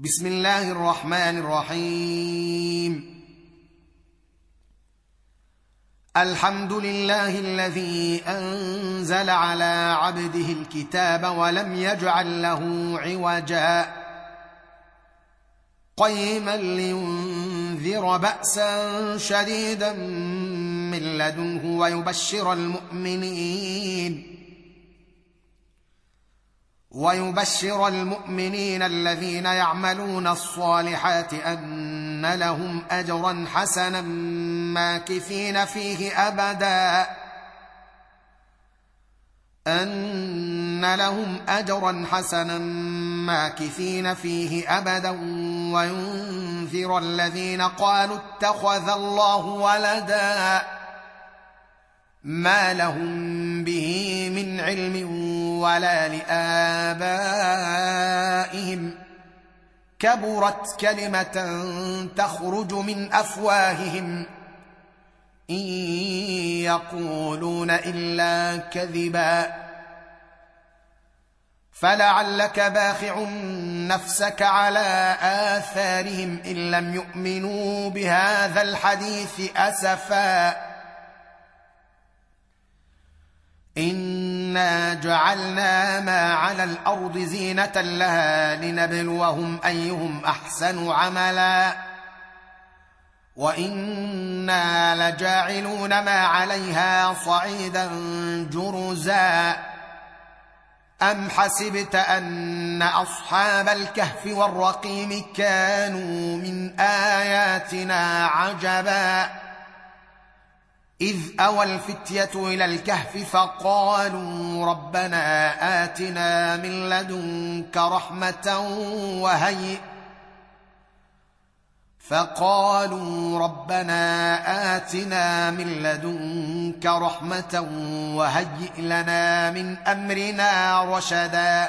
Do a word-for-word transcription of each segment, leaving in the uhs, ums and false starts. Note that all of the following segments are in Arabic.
بسم الله الرحمن الرحيم. الحمد لله الذي أنزل على عبده الكتاب ولم يجعل له عوجا قيما لينذر بأسا شديدا من لدنه ويبشر المؤمنين ويبشر المؤمنين الذين يعملون الصالحات أن لهم أجرا حسنا ماكثين فيه أبدا أن لهم أجرا حسنا ماكثين فيه أبدا وينذر الذين قالوا اتخذ الله ولدا ما لهم به من علم ولا لآبائهم كبرت كلمة تخرج من أفواههم إن يقولون إلا كذبا فلعلك باخع نفسك على آثارهم إن لم يؤمنوا بهذا الحديث أسفا إنا جعلنا ما على الأرض زينة لها لنبلوهم أيهم أحسن عملا وإنا لجاعلون ما عليها صعيدا جرزا أم حسبت أن أصحاب الكهف والرقيم كانوا من آياتنا عجبا إذ أوى الفتية إلى الكهف فقالوا ربنا آتنا من لدنك رحمة وهيئ فقالوا ربنا آتنا من لدنك رحمة وهيئ لنا من أمرنا رشدا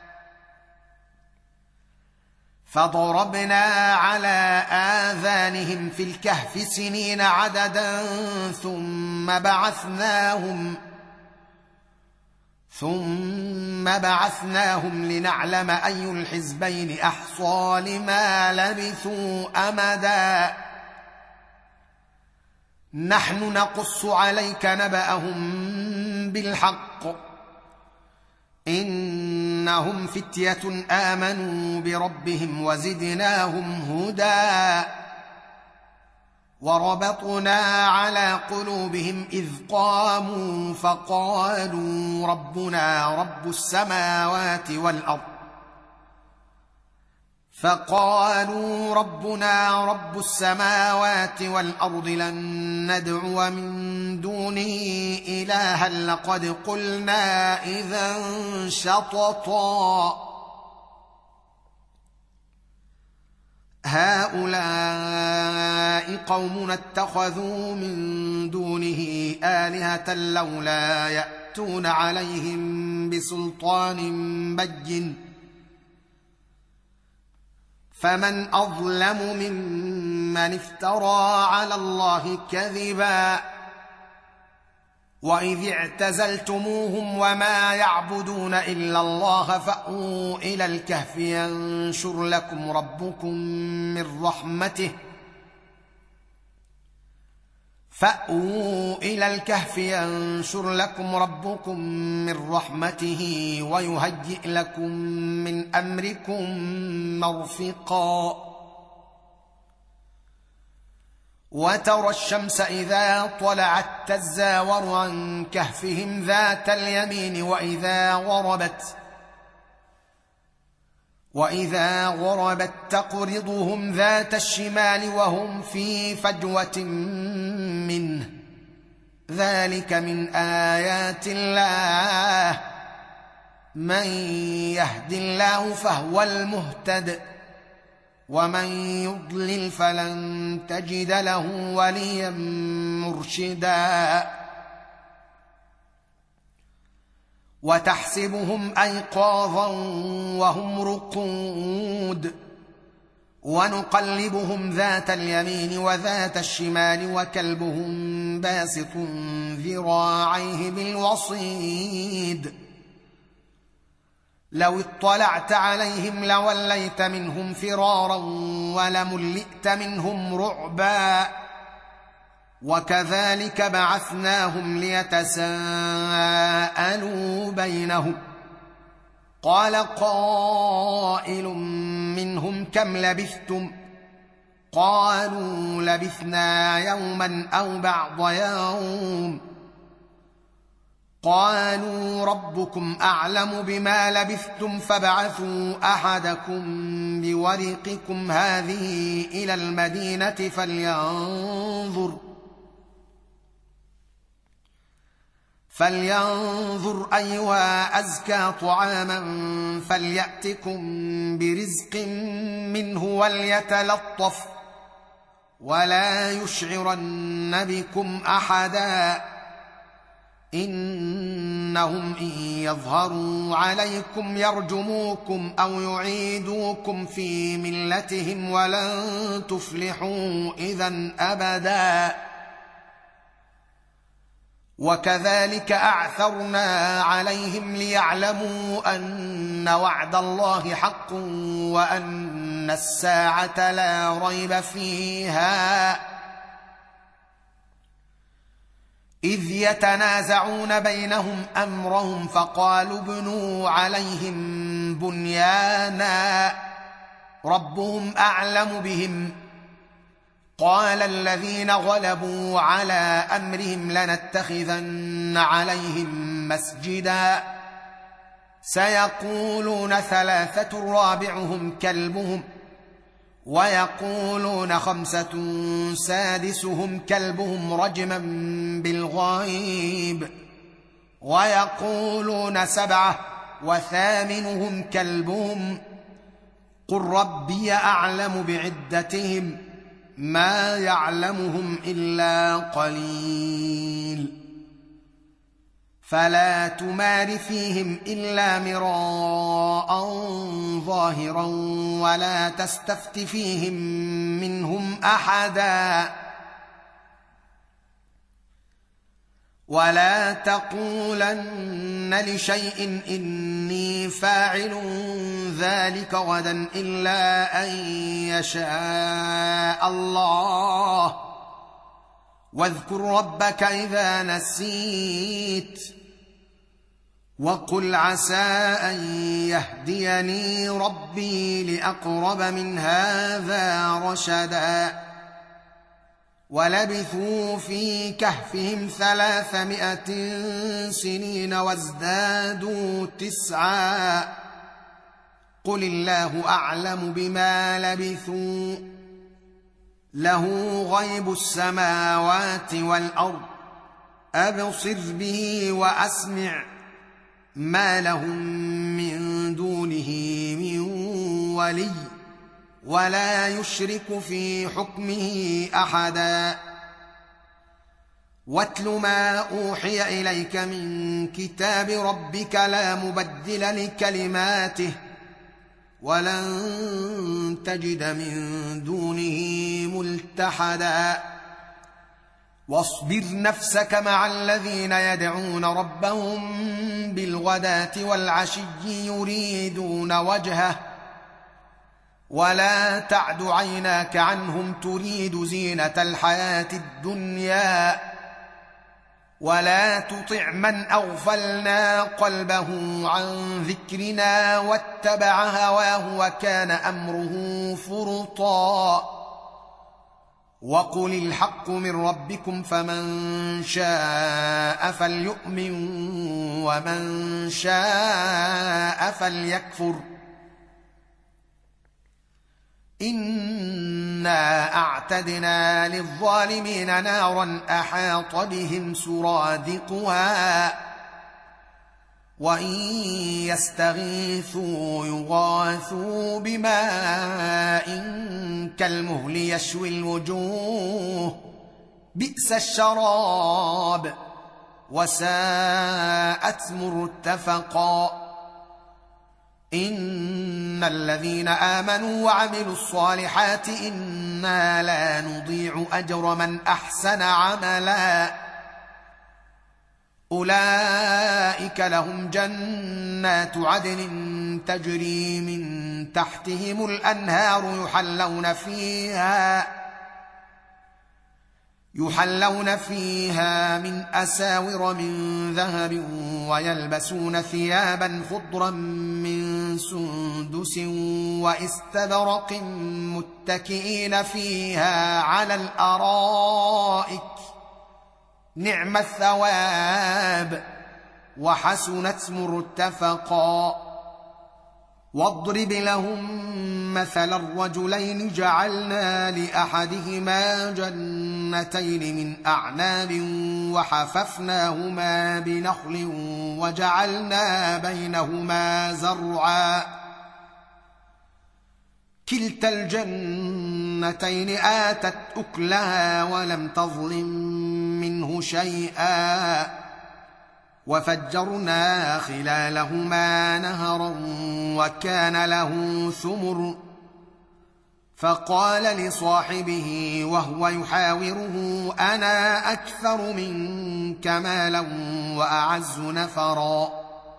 فضربنا على آذانهم في الكهف سنين عددا ثم بعثناهم ثم بعثناهم لنعلم أي الحزبين أحصى لما لبثوا أمدا نحن نقص عليك نبأهم بالحق إنهم فتية آمنوا بربهم وزدناهم هدى وربطنا على قلوبهم إذ قاموا فقالوا ربنا رب السماوات والأرض فقالوا ربنا رب السماوات والأرض لن ندعو من دونه إلها لقد قلنا إذا شططا هؤلاء قوم اتخذوا من دونه آلهة لولا يأتون عليهم بسلطان بين فمن أظلم ممن افترى على الله كذبا وإذ اعتزلتموهم وما يعبدون إلا الله فأووا إلى الكهف ينشر لكم ربكم من رحمته فأووا إلى الكهف ينشر لكم ربكم من رحمته ويهيئ لكم من أمركم مرفقا وترى الشمس إذا طلعت تزاور عن كهفهم ذات اليمين وإذا غربت وإذا غربت تقرضهم ذات الشمال وهم في فجوة منه ذلك من آيات الله من يهد الله فهو المهتد ومن يضلل فلن تجد له وليا مرشدا وتحسبهم أيقاظا وهم رقود ونقلبهم ذات اليمين وذات الشمال وكلبهم باسط ذراعيه بالوصيد لو اطلعت عليهم لوليت منهم فرارا ولملئت منهم رعبا وكذلك بعثناهم ليتساءلوا بينهم قال قائل منهم كم لبثتم قالوا لبثنا يوما أو بعض يوم قالوا ربكم أعلم بما لبثتم فابعثوا أحدكم بورقكم هذه إلى المدينة فلينظر فلينظر أيها أزكى طعاما فليأتكم برزق منه وليتلطف ولا يشعرن بكم أحدا إنهم إن يظهروا عليكم يرجموكم أو يعيدوكم في ملتهم ولن تفلحوا إذن أبدا وكذلك أعثرنا عليهم ليعلموا أن وعد الله حق وأن الساعة لا ريب فيها إذ يتنازعون بينهم أمرهم فقالوا ابنوا عليهم بنيانا ربهم أعلم بهم قال الذين غلبوا على أمرهم لنتخذن عليهم مسجدا سيقولون ثلاثة رابعهم كلبهم ويقولون خمسة سادسهم كلبهم رجما بالغيب ويقولون سبعة وثامنهم كلبهم قل ربي أعلم بعدتهم ما يعلمهم إلا قليل فلا تمار فيهم إلا مراء ظاهرا ولا تستفت فيهم منهم أحدا ولا تقولن لشيء إني فاعل ذلك غدا إلا أن يشاء الله واذكر ربك إذا نسيت وقل عسى أن يهديني ربي لأقرب من هذا رشدا ولبثوا في كهفهم ثلاثمائة سنين وازدادوا تسعا قل الله أعلم بما لبثوا له غيب السماوات والأرض أبصر به وأسمع ما لهم من دونه من ولي ولا يشرك في حكمه أحدا واتل ما أوحي إليك من كتاب ربك لا مبدل لكلماته ولن تجد من دونه ملتحدا واصبر نفسك مع الذين يدعون ربهم بالغداة والعشي يريدون وجهه ولا تعد عيناك عنهم تريد زينة الحياة الدنيا ولا تطع من أغفلنا قلبه عن ذكرنا واتبع هواه وكان أمره فرطا وقل الحق من ربكم فمن شاء فليؤمن ومن شاء فليكفر إنا أعتدنا للظالمين نارا أحاط بهم سرادقها وإن يستغيثوا يغاثوا بماء كالمهل يشوي الوجوه بئس الشراب وساءت مرتفقا إن الذين آمنوا وعملوا الصالحات إنا لا نضيع أجر من أحسن عملا أولئك لهم جنات عدن تجري من تحتهم الأنهار يحلون فيها يحلون فيها من أساور من ذهب ويلبسون ثيابا خضرا من سندس واستبرق متكئين فيها على الأرائك نعم الثواب وحسنت مرتفقا. واضرب لهم مثل الرجلين جعلنا لأحدهما جنتين من أعناب وحففناهما بنخل وجعلنا بينهما زرعا كلتا الجنتين آتت أكلها ولم تظلم منه شيئا وفجرنا خلالهما نهرا وكان له ثمر فقال لصاحبه وهو يحاوره أنا أكثر منك مالا وأعز نفرا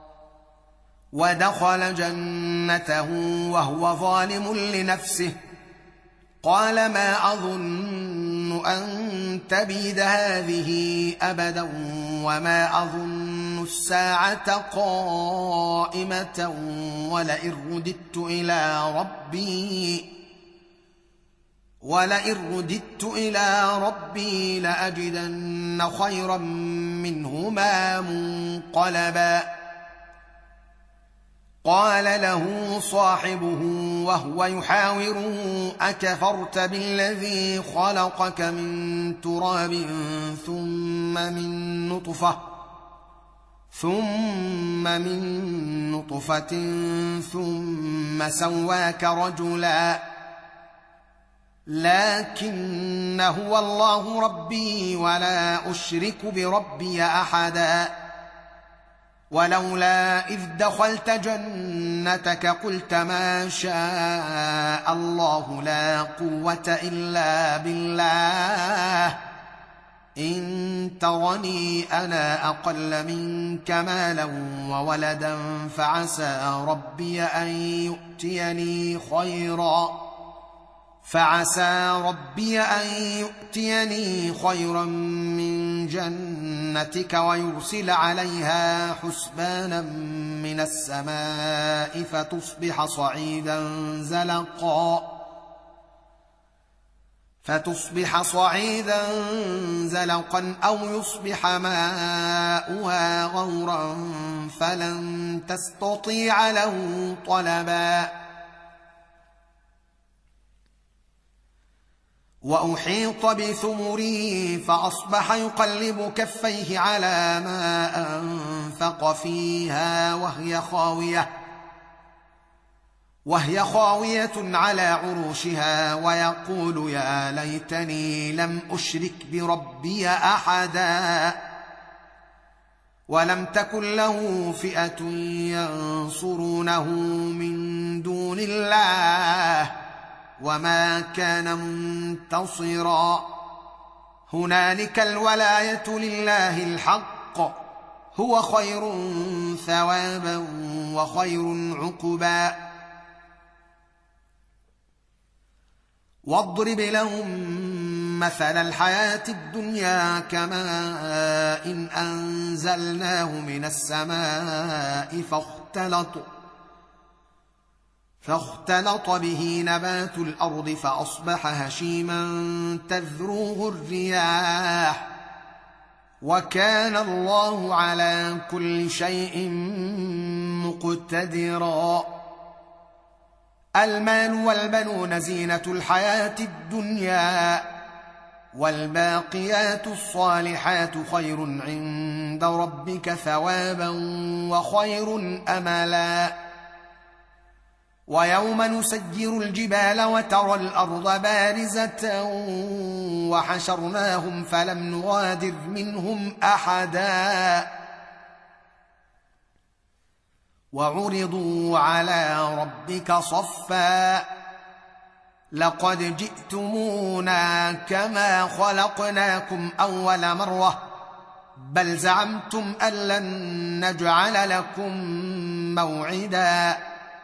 ودخل جنته وهو ظالم لنفسه قال ما أظن أن تبيد هذه أبدا وما أظن الساعة قائمة ولئن رددت إلى ربي ولئن رددت إلى ربي لأجدن خيرا منهما منقلبا. قال له صاحبه وهو يحاوره أكفرت بالذي خلقك من تراب ثم من نطفة ثم من نطفة ثم سواك رجلا لكن هو الله ربي ولا أشرك بربي أحدا ولولا إذ دخلت جنتك قلت ما شاء الله لا قوة إلا بالله إن ترني أنا أقل منك مالا وولدا فعسى ربي أن يؤتيني خيرا فعسى ربي أن يؤتيني خيرا من جنتك ويرسل عليها حسبانا من السماء فتصبح صعيدا زلقا فتصبح صعيدا زلقا أو يصبح ماؤها غورا فلن تستطيع له طلبا. وأحيط بثمره فأصبح يقلب كفيه على ما أنفق فيها وهي خاوية وهي خاوية على عروشها ويقول يا ليتني لم أشرك بربي أحدا ولم تكن له فئة ينصرونه من دون الله وما كان منتصرا هنالك الولاية لله الحق هو خير ثوابا وخير عقبا. واضرب لهم مثل الحياة الدنيا كماء إن أنزلناه من السماء فاختلط فاختلط به نبات الأرض فأصبح هشيما تذروه الرياح وكان الله على كل شيء مقتدرا. المال والبنون زينة الحياة الدنيا والباقيات الصالحات خير عند ربك ثوابا وخير أملا. ويوم نسير الجبال وترى الأرض بارزة وحشرناهم فلم نغادر منهم أحدا وعرضوا على ربك صفا لقد جئتمونا كما خلقناكم أول مرة بل زعمتم أن لن نجعل لكم موعدا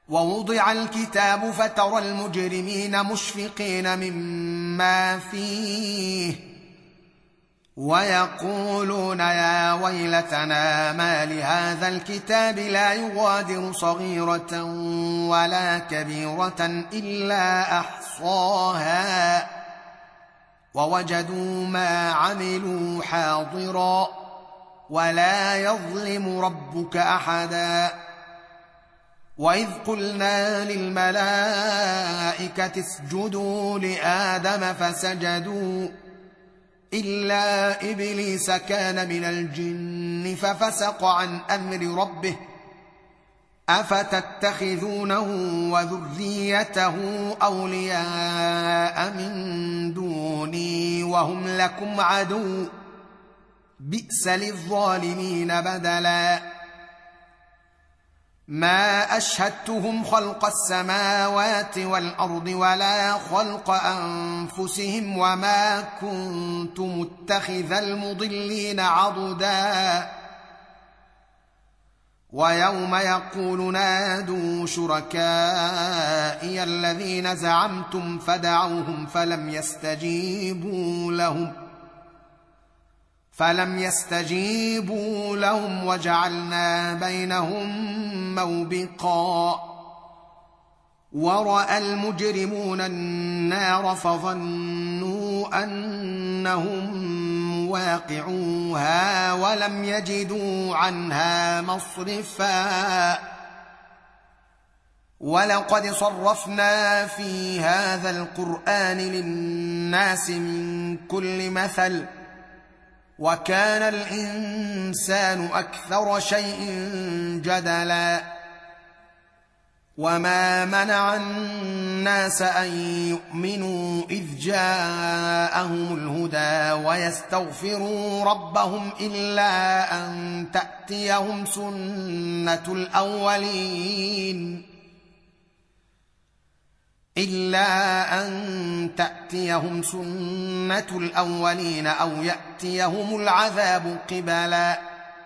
ووضع الكتاب فترى المجرمين مشفقين مما فيه ويقولون يا ويلتنا ما لهذا الكتاب لا يغادر صغيرة ولا كبيرة إلا أحصاها ووجدوا ما عملوا حاضرا ولا يظلم ربك أحدا. وإذ قلنا للملائكة اسجدوا لآدم فسجدوا إلا إبليس كان من الجن ففسق عن أمر ربه أفتتخذونه وذريته أولياء من دوني وهم لكم عدو بئس للظالمين بدلا. ما أشهدتهم خلق السماوات والأرض ولا خلق أنفسهم وما كنت متخذ المضلين عضدا. ويوم يقول نادوا شركائي الذين زعمتم فدعوهم فلم يستجيبوا لهم فلم يستجيبوا لهم وجعلنا بينهم موبقا. ورأى المجرمون النار فظنوا أنهم مواقعوها ولم يجدوا عنها مصرفا. ولقد صرفنا في هذا القرآن للناس من كل مثل وكان الإنسان أكثر شيء جدلا. وما منع الناس أن يؤمنوا إذ جاءهم الهدى ويستغفروا ربهم إلا أن تأتيهم سنة الأولين إلا أن تأتيهم سنة الأولين أو يأتيهم العذاب قبلا.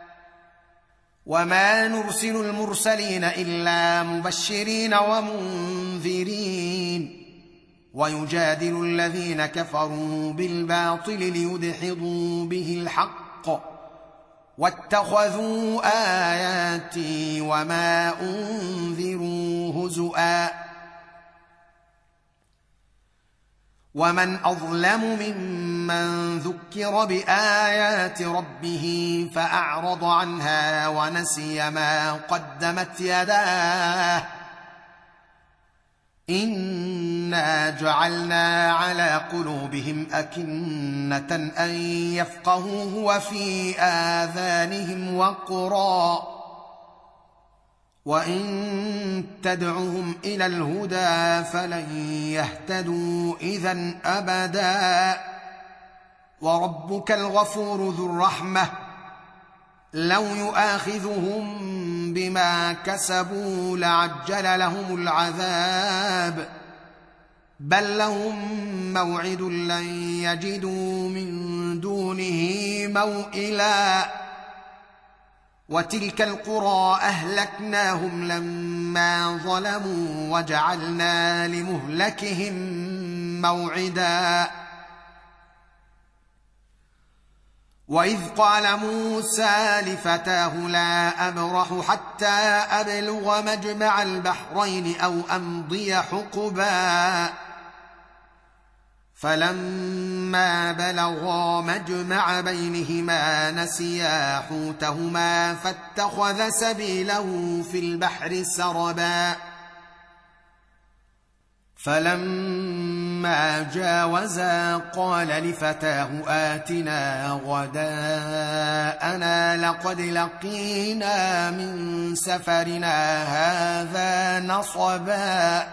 وما نرسل المرسلين إلا مبشرين ومنذرين ويجادل الذين كفروا بالباطل ليدحضوا به الحق واتخذوا آياتي وما أنذروا هزؤا. ومن أظلم ممن ذكر بآيات ربه فأعرض عنها ونسي ما قدمت يداه إنا جعلنا على قلوبهم أكنة أن يفقهوه وفي آذانهم وقرا وإن تدعهم إلى الهدى فلن يهتدوا إذن أبدا. وربك الغفور ذو الرحمة لو يؤاخذهم بما كسبوا لعجل لهم العذاب بل لهم موعد لن يجدوا من دونه موئلا. وتلك القرى أهلكناهم لما ظلموا وجعلنا لمهلكهم موعدا. وإذ قال موسى لفتاه لا أبرح حتى أبلغ مجمع البحرين أو أمضي حقبا فلما بلغا مجمع بينهما نسيا حوتهما فاتخذ سبيله في البحر سربا. فلما جاوزا قال لفتاه آتنا غداءنا لقد لقينا من سفرنا هذا نصبا.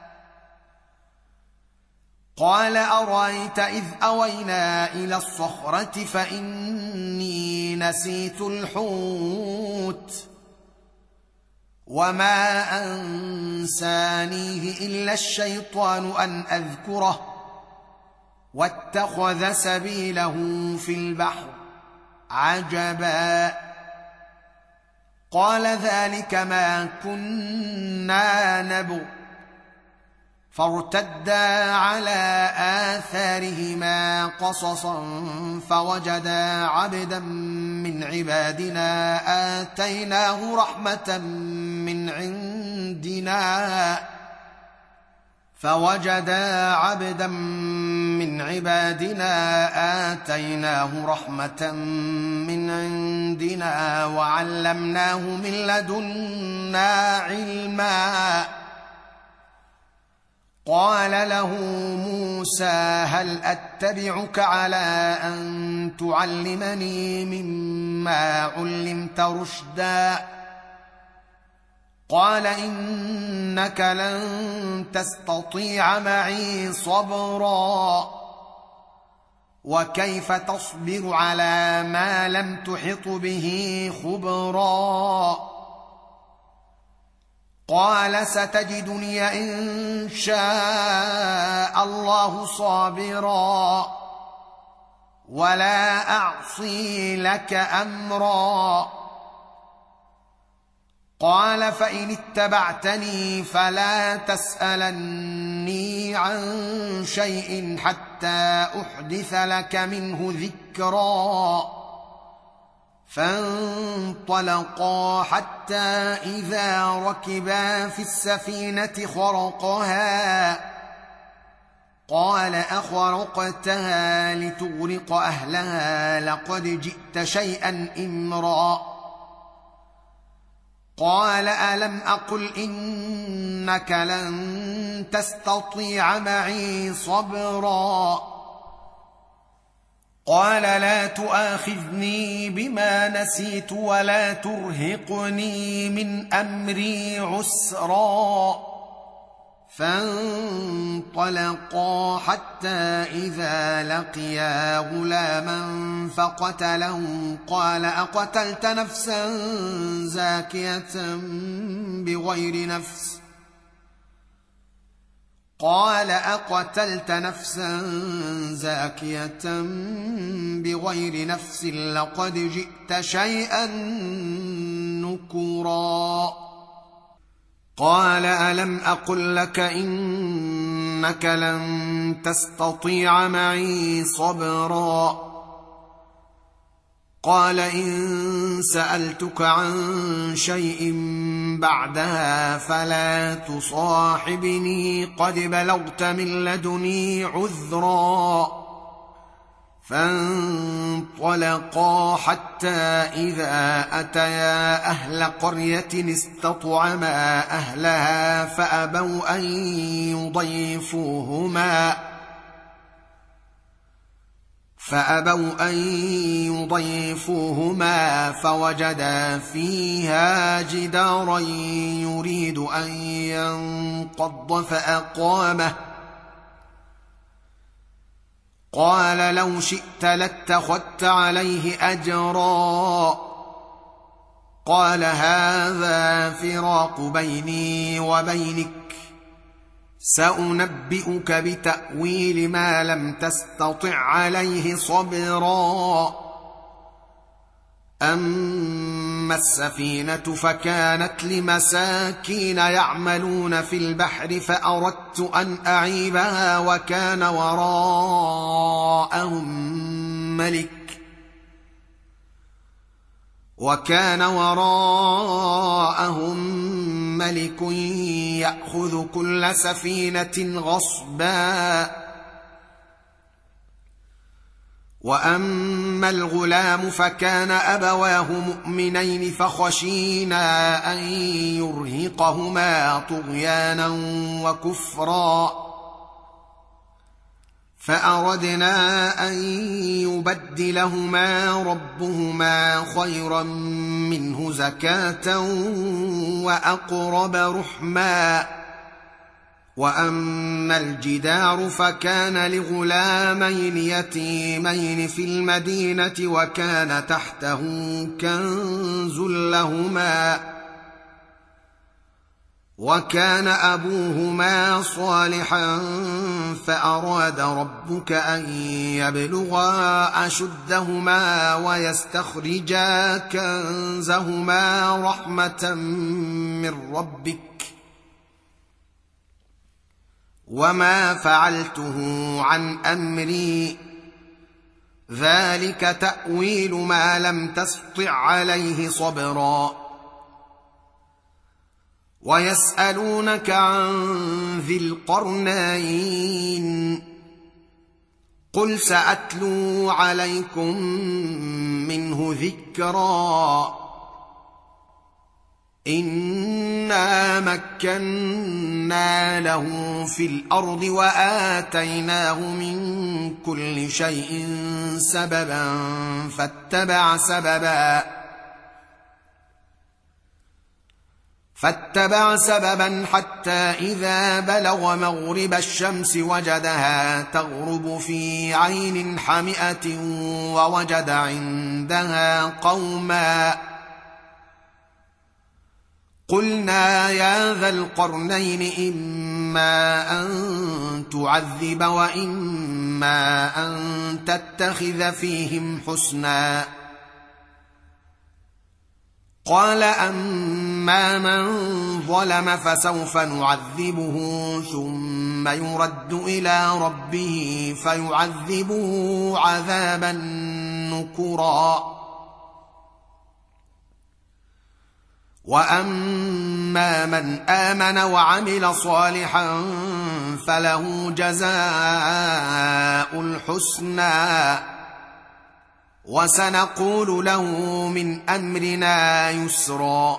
قال أرأيت إذ أوينا إلى الصخرة فإني نسيت الحوت وما أنسانيه إلا الشيطان أن أذكره واتخذ سبيله في البحر عجبا. قال ذلك ما كنا نبغ فارتدا على آثارهما قصصا فوجدا عبدا من عبادنا آتيناه رحمة من عندنا فوجدا عبدا من عبادنا آتيناه رحمة من عندنا وعلمناه من لدنا علما. قال له موسى هل أتبعك على أن تعلمني مما علمت رشدا؟ قال إنك لن تستطيع معي صبرا وكيف تصبر على ما لم تحط به خبرا؟ قال ستجدني إن شاء الله صابرا ولا أعصي لك أمرا. قال فإن اتبعتني فلا تسألني عن شيء حتى أحدث لك منه ذكرا. فانطلقا حتى إذا ركبا في السفينة خرقها قال أخرقتها لتغرق أهلها لقد جئت شيئا إمرا. قال ألم أقل إنك لن تستطيع معي صبرا؟ قال لا تؤاخذني بما نسيت ولا ترهقني من أمري عسرا. فانطلقا حتى إذا لقيا غلاما فقتله قال أقتلت نفسا زاكية بغير نفس قال أقتلت نفسا زاكية بغير نفس لقد جئت شيئا نكرا. قال ألم أقل لك إنك لن تستطيع معي صبرا؟ قال إن سألتك عن شيء بعدها فلا تصاحبني قد بلغت من لدني عذرا. فانطلقا حتى إذا أتيا أهل قرية استطعما أهلها فأبوا أن يضيفوهما فأبوا أن يضيفوهما فوجدا فيها جدارا يريد أن ينقض فأقامه قال لو شئت لاتخذت عليه أجرا. قال هذا فراق بيني وبينك سأنبئك بتأويل ما لم تستطع عليه صبرا. أما السفينة فكانت لمساكين يعملون في البحر فأردت أن أعيبها وكان وراءهم ملك وكان وراءهم ملك يأخذ كل سفينة غصبا. وأما الغلام فكان أبواه مؤمنين فخشينا أن يرهقهما طغيانا وكفرا فأردنا أن يبدلهما ربهما خيرا منه زكاة وأقرب رحما. وأما الجدار فكان لغلامين يتيمين في المدينة وكان تحته كنز لهما وكان أبوهما صالحا فأراد ربك أن يبلغا أشدهما ويستخرجا كنزهما رحمة من ربك وما فعلته عن أمري ذلك تأويل ما لم تسطع عليه صبرا ويسألونك عن ذي القرنين قل سأتلو عليكم منه ذكرا إنا مكنا له في الأرض وآتيناه من كل شيء سببا فاتبع سببا فاتبع سببا حتى إذا بلغ مغرب الشمس وجدها تغرب في عين حمئة ووجد عندها قوما قلنا يا ذا القرنين إما أن تعذب وإما أن تتخذ فيهم حسنا قال أما من ظلم فسوف نعذبه ثم يرد إلى ربه فيعذبه عذابا نكرا وأما من آمن وعمل صالحا فله جزاء الحسنى وسنقول له من أمرنا يسرا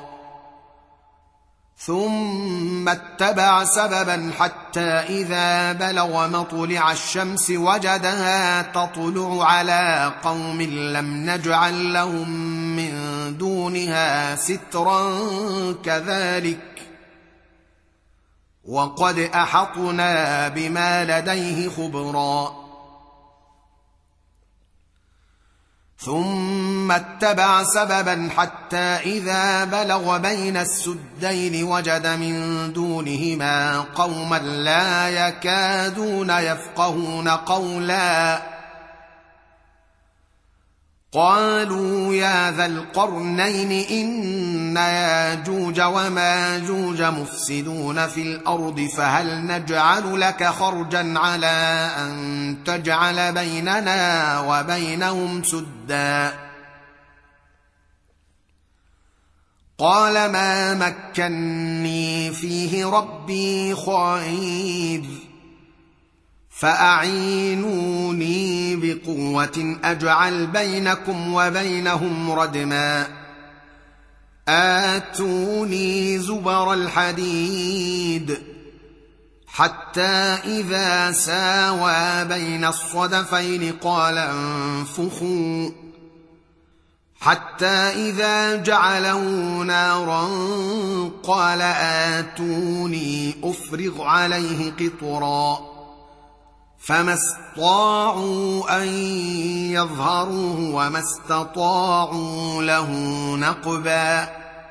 ثم اتبع سببا حتى إذا بلغ مطلع الشمس وجدها تطلع على قوم لم نجعل لهم من دونها سترا كذلك وقد أحطنا بما لديه خبرا ثم اتبع سببا حتى إذا بلغ بين السدين وجد من دونهما قوما لا يكادون يفقهون قولا قالوا يا ذا القرنين إن ياجوج وماجوج مفسدون في الأرض فهل نجعل لك خرجا على أن تجعل بيننا وبينهم سدا قال ما مكني فيه ربي خير فأعينوني بقوة أجعل بينكم وبينهم ردما آتوني زبر الحديد حتى إذا ساوى بين الصدفين قال انفخوا حتى إذا جعله نارا قال آتوني أفرغ عليه قطرا فما استطاعوا أن يظهروه وما استطاعوا له نقبا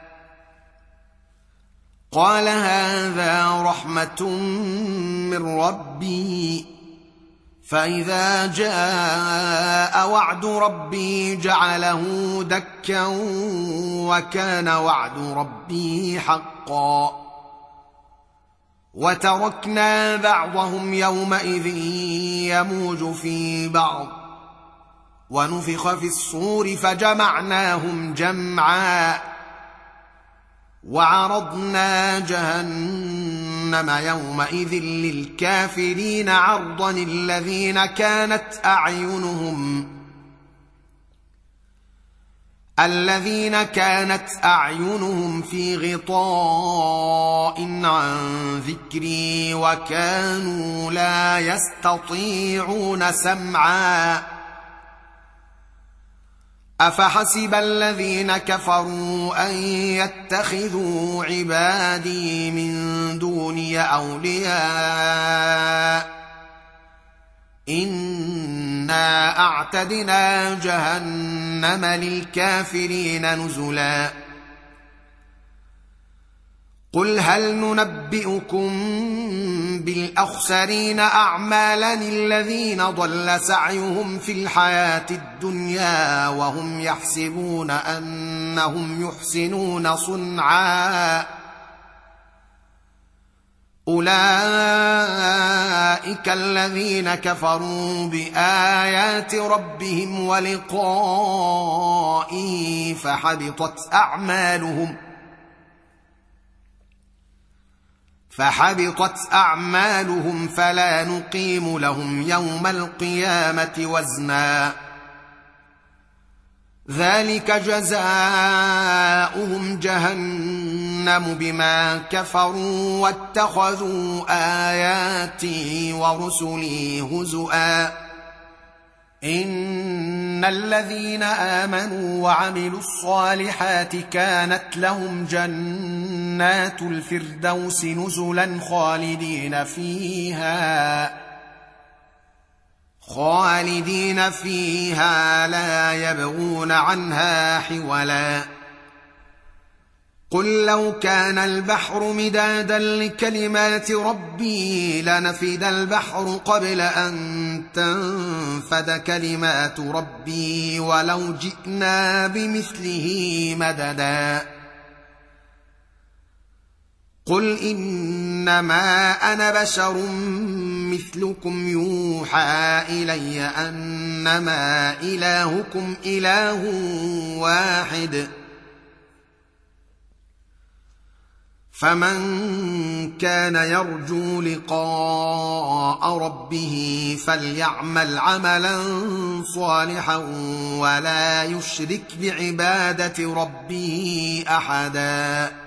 قال هذا رحمة من ربي فإذا جاء وعد ربي جعله دكا وكان وعد ربي حقا وتركنا بعضهم يومئذ يموج في بعض ونفخ في الصور فجمعناهم جمعا وعرضنا جهنم يومئذ للكافرين عرضا الذين كانت أعينهم الذين كانت أعينهم في غطاء عن ذكري وكانوا لا يستطيعون سمعا أفحسب الذين كفروا أن يتخذوا عبادي من دوني أولياء إنا أعتدنا جهنم للكافرين نزلا قل هل ننبئكم بالأخسرين أعمالا الذين ضل سعيهم في الحياة الدنيا وهم يحسبون أنهم يحسنون صنعا أولئك الذين كفروا بآيات ربهم ولقائه فحبطت أعمالهم فحبطت أعمالهم فلا نقيم لهم يوم القيامة وزنا ذلك جزاؤهم جهنم بما كفروا واتخذوا آياتي ورسلي هزؤا إن الذين آمنوا وعملوا الصالحات كانت لهم جنات الفردوس نزلا خالدين فيها خالدين فيها لا يبغون عنها حولا قل لو كان البحر مدادا لكلمات ربي لنفد البحر قبل أن تنفد كلمات ربي ولو جئنا بمثله مددا قل إنما أنا بشر مثلكم يوحى إلي أنما إلهكم إله واحد فمن كان يرجو لقاء ربه فليعمل عملا صالحا ولا يشرك بعبادة ربه أحدا